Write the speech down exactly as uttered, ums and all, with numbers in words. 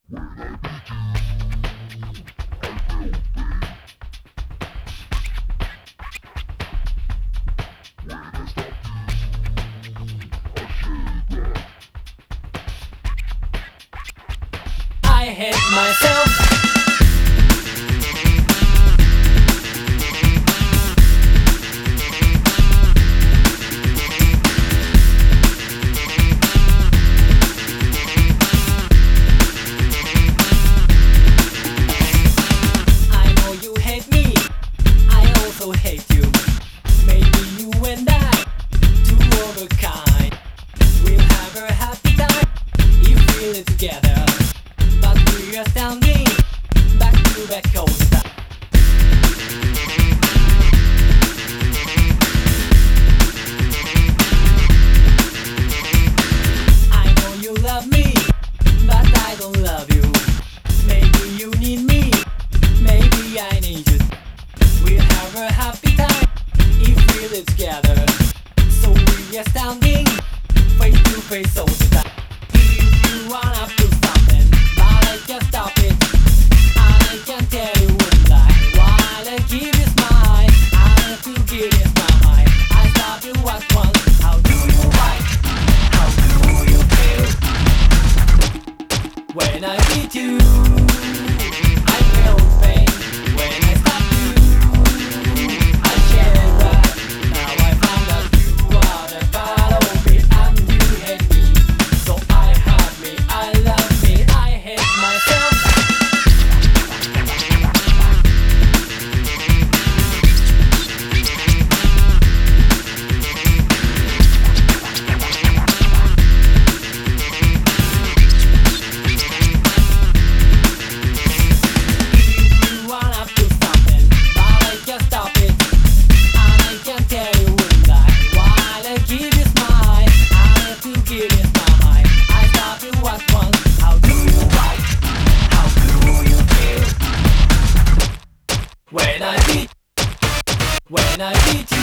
I hate myself. I know you hate me, I also hate you. Maybe you and I, two of a kind. We'll have a happy time if we live together. But we are standing back to back all the time. I know you love me, but I don't love you. Maybe you need me, maybe I need you. We'll have a happy time if we live together. So we are standing face to face all the time. If you wanna do something, but I can't stop it, and I can tell you a lie. While I give you smile, I have to give you smile. I stop you at once. How do you like? How do you feel when I hit you? I feel pain when I stop you. I shiver. Now I found out you are the battle of me and you hate me. So I have me, I love me, I hate myself. You wanna do something, but I can't stop it, and I can tell you a lie. While I give you smile, I have to give you smile. I stop you at once. How do you like? How do you feel when I beat? When I beat you?